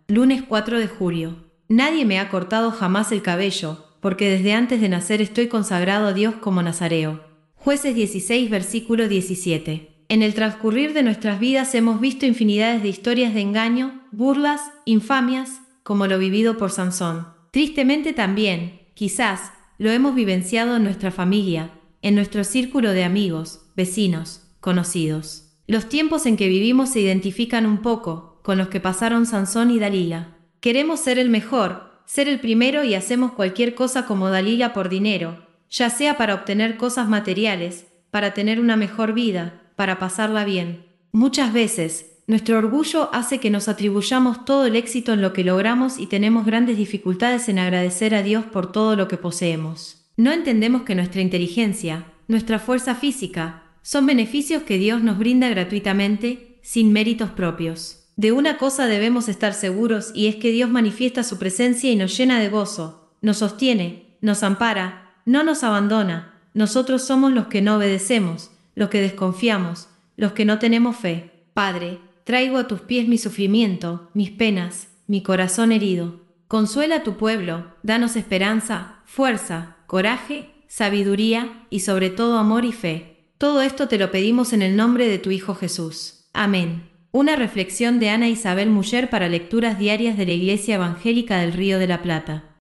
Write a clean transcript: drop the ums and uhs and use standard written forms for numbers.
Lunes 4 de julio. Nadie me ha cortado jamás el cabello, porque desde antes de nacer estoy consagrado a Dios como nazareo. Jueces 16, versículo 17. En el transcurrir de nuestras vidas hemos visto infinidades de historias de engaño, burlas, infamias, como lo vivido por Sansón. Tristemente también, quizás, lo hemos vivenciado en nuestra familia, en nuestro círculo de amigos, vecinos, conocidos. Los tiempos en que vivimos se identifican un poco con los que pasaron Sansón y Dalila. Queremos ser el mejor, ser el primero y hacemos cualquier cosa como Dalila por dinero, ya sea para obtener cosas materiales, para tener una mejor vida, para pasarla bien. Muchas veces, nuestro orgullo hace que nos atribuyamos todo el éxito en lo que logramos y tenemos grandes dificultades en agradecer a Dios por todo lo que poseemos. No entendemos que nuestra inteligencia, nuestra fuerza física, son beneficios que Dios nos brinda gratuitamente, sin méritos propios. De una cosa debemos estar seguros y es que Dios manifiesta su presencia y nos llena de gozo, nos sostiene, nos ampara, no nos abandona. Nosotros somos los que no obedecemos, los que desconfiamos, los que no tenemos fe. Padre, traigo a tus pies mi sufrimiento, mis penas, mi corazón herido. Consuela a tu pueblo, danos esperanza, fuerza, coraje, sabiduría y sobre todo amor y fe. Todo esto te lo pedimos en el nombre de tu Hijo Jesús. Amén. Una reflexión de Ana Isabel Muller para lecturas diarias de la Iglesia Evangélica del Río de la Plata.